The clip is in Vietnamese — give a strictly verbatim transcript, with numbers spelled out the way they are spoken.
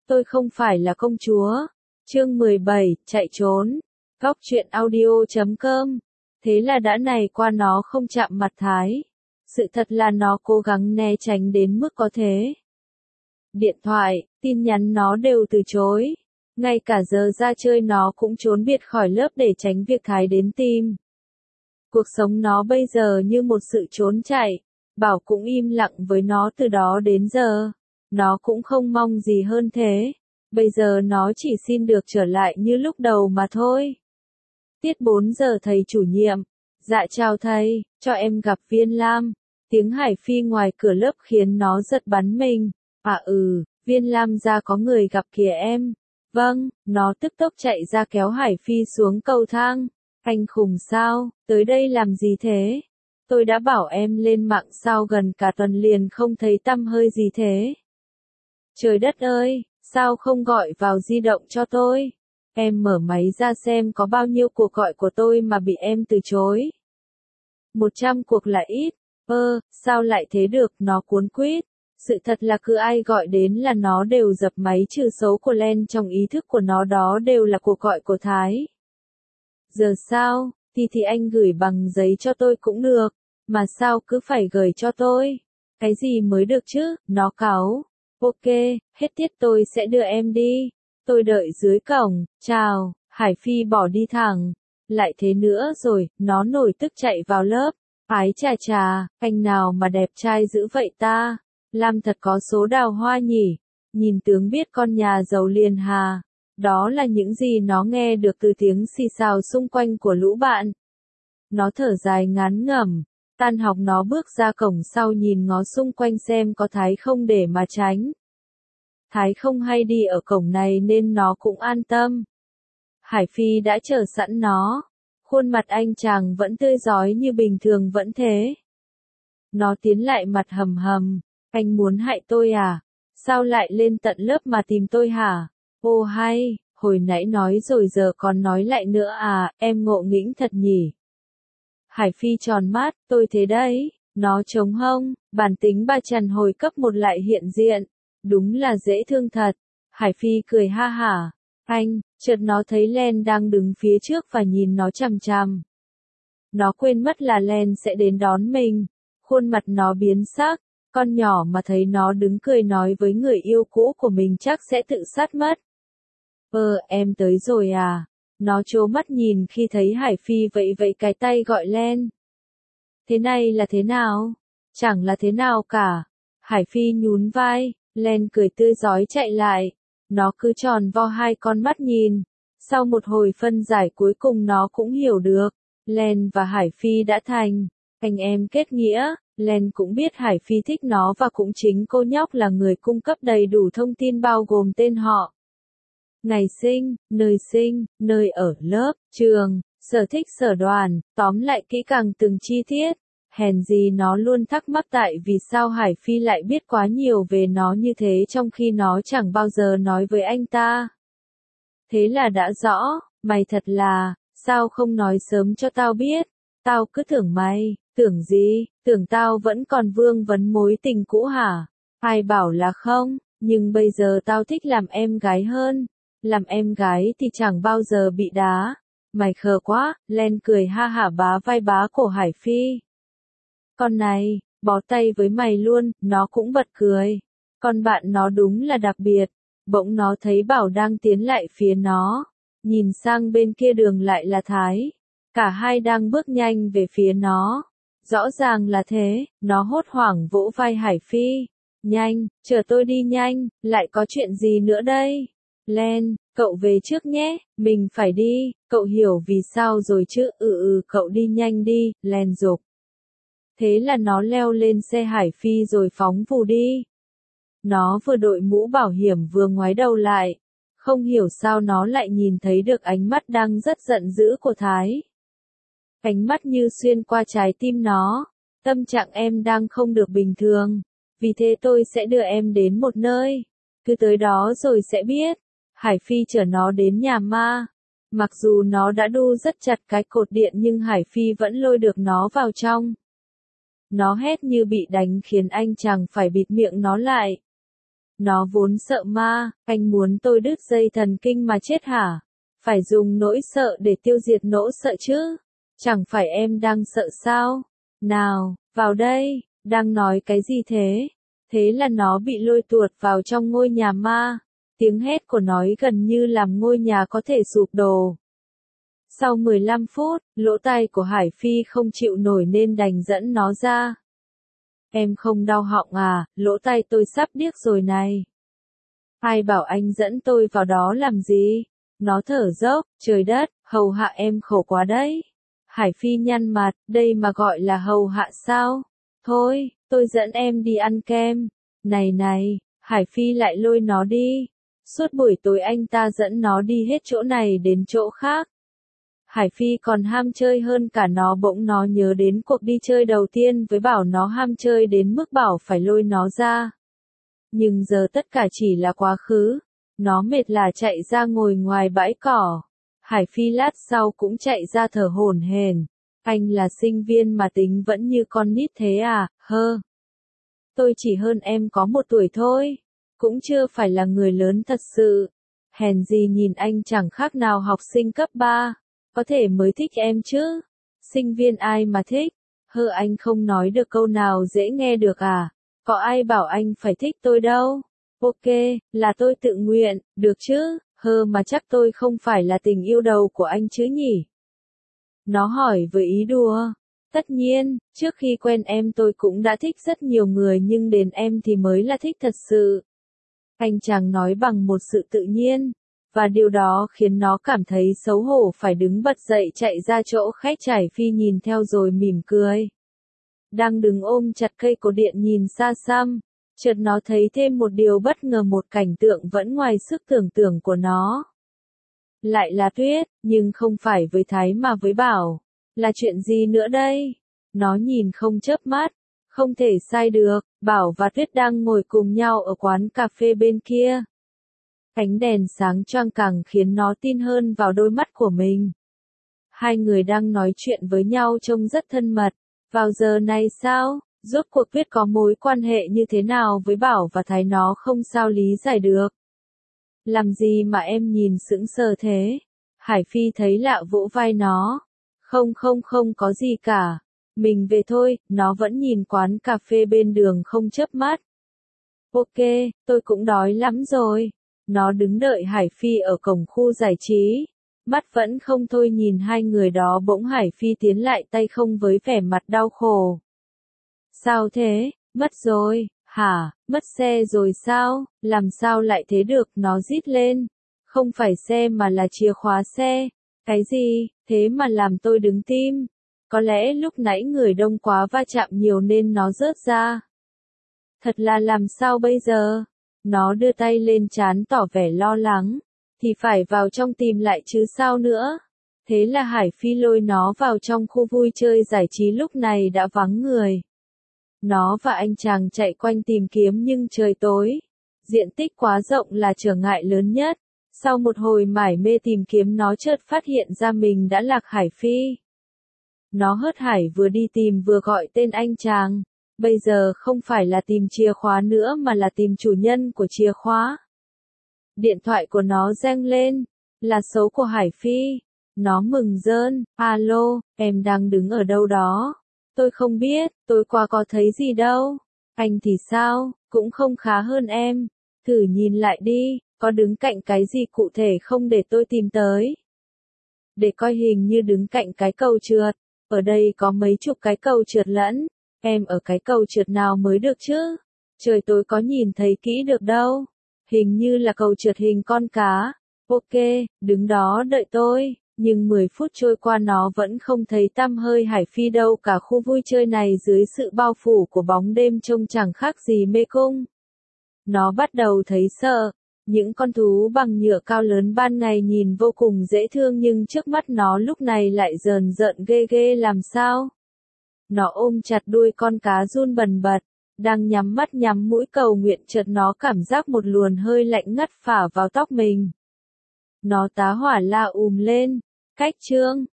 tôi không phải là công chúa. Chương mười bảy, chạy trốn. Góc truyện audio chấm com. Thế là đã này qua nó không chạm mặt Thái. Sự thật là nó cố gắng né tránh đến mức có thể. Điện thoại, tin nhắn nó đều từ chối. Ngay cả giờ ra chơi nó cũng trốn biệt khỏi lớp để tránh việc Thái đến tìm. Cuộc sống nó bây giờ như một sự trốn chạy. Bảo cũng im lặng với nó từ đó đến giờ. Nó cũng không mong gì hơn thế. Bây giờ nó chỉ xin được trở lại như lúc đầu mà thôi. Tiết bốn giờ thầy chủ nhiệm. Dạ chào thầy, cho em gặp Viên Lam. Tiếng Hải Phi ngoài cửa lớp khiến nó giật bắn mình. À ừ, Viên Lam ra có người gặp kìa em. Vâng, nó tức tốc chạy ra kéo Hải Phi xuống cầu thang. Anh khùng sao, tới đây làm gì thế? Tôi đã bảo em lên mạng sao gần cả tuần liền không thấy tăm hơi gì thế. Trời đất ơi, sao không gọi vào di động cho tôi? Em mở máy ra xem có bao nhiêu cuộc gọi của tôi mà bị em từ chối. Một trăm cuộc là ít. Ơ, sao lại thế được, nó cuốn quýt. Sự thật là cứ ai gọi đến là nó đều dập máy trừ số của Len, trong ý thức của nó đó đều là cuộc gọi của Thái. Giờ sao, thì thì anh gửi bằng giấy cho tôi cũng được, mà sao cứ phải gửi cho tôi? Cái gì mới được chứ, nó cáu. Ok, hết tiết tôi sẽ đưa em đi. Tôi đợi dưới cổng, chào, Hải Phi bỏ đi thẳng. Lại thế nữa rồi, nó nổi tức chạy vào lớp. Ái chà chà, anh nào mà đẹp trai dữ vậy ta? Lam thật có số đào hoa nhỉ? Nhìn tướng biết con nhà giàu liền hà. Đó là những gì nó nghe được từ tiếng xì xào xung quanh của lũ bạn. Nó thở dài ngán ngẩm. Tan học nó bước ra cổng sau nhìn ngó xung quanh xem có Thái không để mà tránh. Thái không hay đi ở cổng này nên nó cũng an tâm. Hải Phi đã chờ sẵn nó. Khuôn mặt anh chàng vẫn tươi rói như bình thường vẫn thế. Nó tiến lại mặt hầm hầm. Anh muốn hại tôi à? Sao lại lên tận lớp mà tìm tôi hả? Ô hay, hồi nãy nói rồi giờ còn nói lại nữa à, em ngộ nghĩnh thật nhỉ. Hải Phi tròn mắt, tôi thế đấy. Nó trống hông, bản tính ba trần hồi cấp một lại hiện diện. Đúng là dễ thương thật. Hải Phi cười ha hả. Anh, chợt nó thấy Len đang đứng phía trước và nhìn nó chằm chằm. Nó quên mất là Len sẽ đến đón mình. Khuôn mặt nó biến sắc. Con nhỏ mà thấy nó đứng cười nói với người yêu cũ của mình chắc sẽ tự sát mất. Ơ, em tới rồi à? Nó trố mắt nhìn khi thấy Hải Phi vẫy vẫy cái tay gọi Len. Thế này là thế nào? Chẳng là thế nào cả. Hải Phi nhún vai, Len cười tươi rói chạy lại. Nó cứ tròn vo hai con mắt nhìn. Sau một hồi phân giải cuối cùng nó cũng hiểu được. Len và Hải Phi đã thành anh em kết nghĩa. Len cũng biết Hải Phi thích nó và cũng chính cô nhóc là người cung cấp đầy đủ thông tin bao gồm tên họ, ngày sinh, nơi sinh, nơi ở, lớp, trường, sở thích sở đoàn, tóm lại kỹ càng từng chi tiết. Hèn gì nó luôn thắc mắc tại vì sao Hải Phi lại biết quá nhiều về nó như thế trong khi nó chẳng bao giờ nói với anh ta. Thế là đã rõ, mày thật là, sao không nói sớm cho tao biết, tao cứ tưởng mày, tưởng gì, tưởng tao vẫn còn vương vấn mối tình cũ hả? Ai bảo là không, nhưng bây giờ tao thích làm em gái hơn. Làm em gái thì chẳng bao giờ bị đá. Mày khờ quá, Len cười ha hả bá vai bá cổ Hải Phi. Con này, bó tay với mày luôn, nó cũng bật cười. Con bạn nó đúng là đặc biệt. Bỗng nó thấy Bảo đang tiến lại phía nó. Nhìn sang bên kia đường lại là Thái. Cả hai đang bước nhanh về phía nó. Rõ ràng là thế, nó hốt hoảng vỗ vai Hải Phi. Nhanh, chờ tôi đi nhanh, lại có chuyện gì nữa đây? Len, cậu về trước nhé, mình phải đi, cậu hiểu vì sao rồi chứ, ừ ừ cậu đi nhanh đi, Len giục. Thế là nó leo lên xe Hải Phi rồi phóng vù đi. Nó vừa đội mũ bảo hiểm vừa ngoái đầu lại. Không hiểu sao nó lại nhìn thấy được ánh mắt đang rất giận dữ của Thái. Ánh mắt như xuyên qua trái tim nó. Tâm trạng em đang không được bình thường. Vì thế tôi sẽ đưa em đến một nơi. Cứ tới đó rồi sẽ biết. Hải Phi chở nó đến nhà ma. Mặc dù nó đã đu rất chặt cái cột điện nhưng Hải Phi vẫn lôi được nó vào trong. Nó hét như bị đánh khiến anh chàng phải bịt miệng nó lại. Nó vốn sợ ma, anh muốn tôi đứt dây thần kinh mà chết hả? Phải dùng nỗi sợ để tiêu diệt nỗi sợ chứ? Chẳng phải em đang sợ sao? Nào, vào đây, đang nói cái gì thế? Thế là nó bị lôi tuột vào trong ngôi nhà ma. Tiếng hét của nó gần như làm ngôi nhà có thể sụp đổ. Sau mười lăm phút, lỗ tai của Hải Phi không chịu nổi nên đành dẫn nó ra. Em không đau họng à, lỗ tai tôi sắp điếc rồi này. Ai bảo anh dẫn tôi vào đó làm gì? Nó thở dốc, trời đất, hầu hạ em khổ quá đấy. Hải Phi nhăn mặt, đây mà gọi là hầu hạ sao? Thôi, tôi dẫn em đi ăn kem. Này này, Hải Phi lại lôi nó đi. Suốt buổi tối anh ta dẫn nó đi hết chỗ này đến chỗ khác. Hải Phi còn ham chơi hơn cả nó, bỗng nó nhớ đến cuộc đi chơi đầu tiên với Bảo, nó ham chơi đến mức Bảo phải lôi nó ra. Nhưng giờ tất cả chỉ là quá khứ. Nó mệt là chạy ra ngồi ngoài bãi cỏ. Hải Phi lát sau cũng chạy ra thở hổn hển. Anh là sinh viên mà tính vẫn như con nít thế à, hơ. Tôi chỉ hơn em có một tuổi thôi. Cũng chưa phải là người lớn thật sự. Hèn gì nhìn anh chẳng khác nào học sinh cấp ba. Có thể mới thích em chứ. Sinh viên ai mà thích. Hơ, anh không nói được câu nào dễ nghe được à. Có ai bảo anh phải thích tôi đâu. Ok, là tôi tự nguyện, được chứ. Hơ, mà chắc tôi không phải là tình yêu đầu của anh chứ nhỉ? Nó hỏi với ý đùa. Tất nhiên, trước khi quen em tôi cũng đã thích rất nhiều người, nhưng đến em thì mới là thích thật sự. Anh chàng nói bằng một sự tự nhiên, và điều đó khiến nó cảm thấy xấu hổ, phải đứng bật dậy chạy ra chỗ khách. Hải Phi nhìn theo rồi mỉm cười. Đang đứng ôm chặt cây cột điện nhìn xa xăm, chợt nó thấy thêm một điều bất ngờ, một cảnh tượng vẫn ngoài sức tưởng tượng của nó. Lại là Tuyết, nhưng không phải với Thái mà với Bảo. Là chuyện gì nữa đây? Nó nhìn không chớp mắt. Không thể sai được, Bảo và Tuyết đang ngồi cùng nhau ở quán cà phê bên kia. Ánh đèn sáng choang càng khiến nó tin hơn vào đôi mắt của mình. Hai người đang nói chuyện với nhau trông rất thân mật. Vào giờ này sao? Rốt cuộc Tuyết có mối quan hệ như thế nào với Bảo và Thái, nó không sao lý giải được. Làm gì mà em nhìn sững sờ thế? Hải Phi thấy lạ vỗ vai nó. Không không không có gì cả. Mình về thôi. Nó vẫn nhìn quán cà phê bên đường không chớp mắt. Ok, tôi cũng đói lắm rồi. Nó đứng đợi Hải Phi ở cổng khu giải trí. Mắt vẫn không thôi nhìn hai người đó. Bỗng Hải Phi tiến lại tay không với vẻ mặt đau khổ. Sao thế? Mất rồi, hả? Mất xe rồi sao? Làm sao lại thế được? Nó rít lên. Không phải xe mà là chìa khóa xe. Cái gì? Thế mà làm tôi đứng tim. Có lẽ lúc nãy người đông quá, va chạm nhiều nên nó rớt ra. Thật là làm sao bây giờ? Nó đưa tay lên trán tỏ vẻ lo lắng. Thì phải vào trong tìm lại chứ sao nữa. Thế là Hải Phi lôi nó vào trong khu vui chơi giải trí, lúc này đã vắng người. Nó và anh chàng chạy quanh tìm kiếm nhưng trời tối. Diện tích quá rộng là trở ngại lớn nhất. Sau một hồi mải mê tìm kiếm, nó chợt phát hiện ra mình đã lạc Hải Phi. Nó hớt hải vừa đi tìm vừa gọi tên anh chàng. Bây giờ không phải là tìm chìa khóa nữa mà là tìm chủ nhân của chìa khóa. Điện thoại của nó reng lên. Là số của Hải Phi. Nó mừng rơn. Alo, em đang đứng ở đâu đó? Tôi không biết, tối qua có thấy gì đâu. Anh thì sao, cũng không khá hơn em. Thử nhìn lại đi, có đứng cạnh cái gì cụ thể không để tôi tìm tới. Để coi, hình như đứng cạnh cái cầu trượt. Ở đây có mấy chục cái cầu trượt lẫn. Em ở cái cầu trượt nào mới được chứ? Trời tối có nhìn thấy kỹ được đâu. Hình như là cầu trượt hình con cá. Ok, đứng đó đợi tôi. Nhưng mười phút trôi qua nó vẫn không thấy tăm hơi Hải Phi đâu. Cả khu vui chơi này dưới sự bao phủ của bóng đêm trông chẳng khác gì mê cung. Nó bắt đầu thấy sợ. Những con thú bằng nhựa cao lớn ban ngày nhìn vô cùng dễ thương, nhưng trước mắt nó lúc này lại rờn rợn ghê ghê làm sao. Nó ôm chặt đuôi con cá run bần bật, đang nhắm mắt nhắm mũi cầu nguyện, chợt nó cảm giác một luồng hơi lạnh ngắt phả vào tóc mình. Nó tá hỏa la ùm lên. Cách chương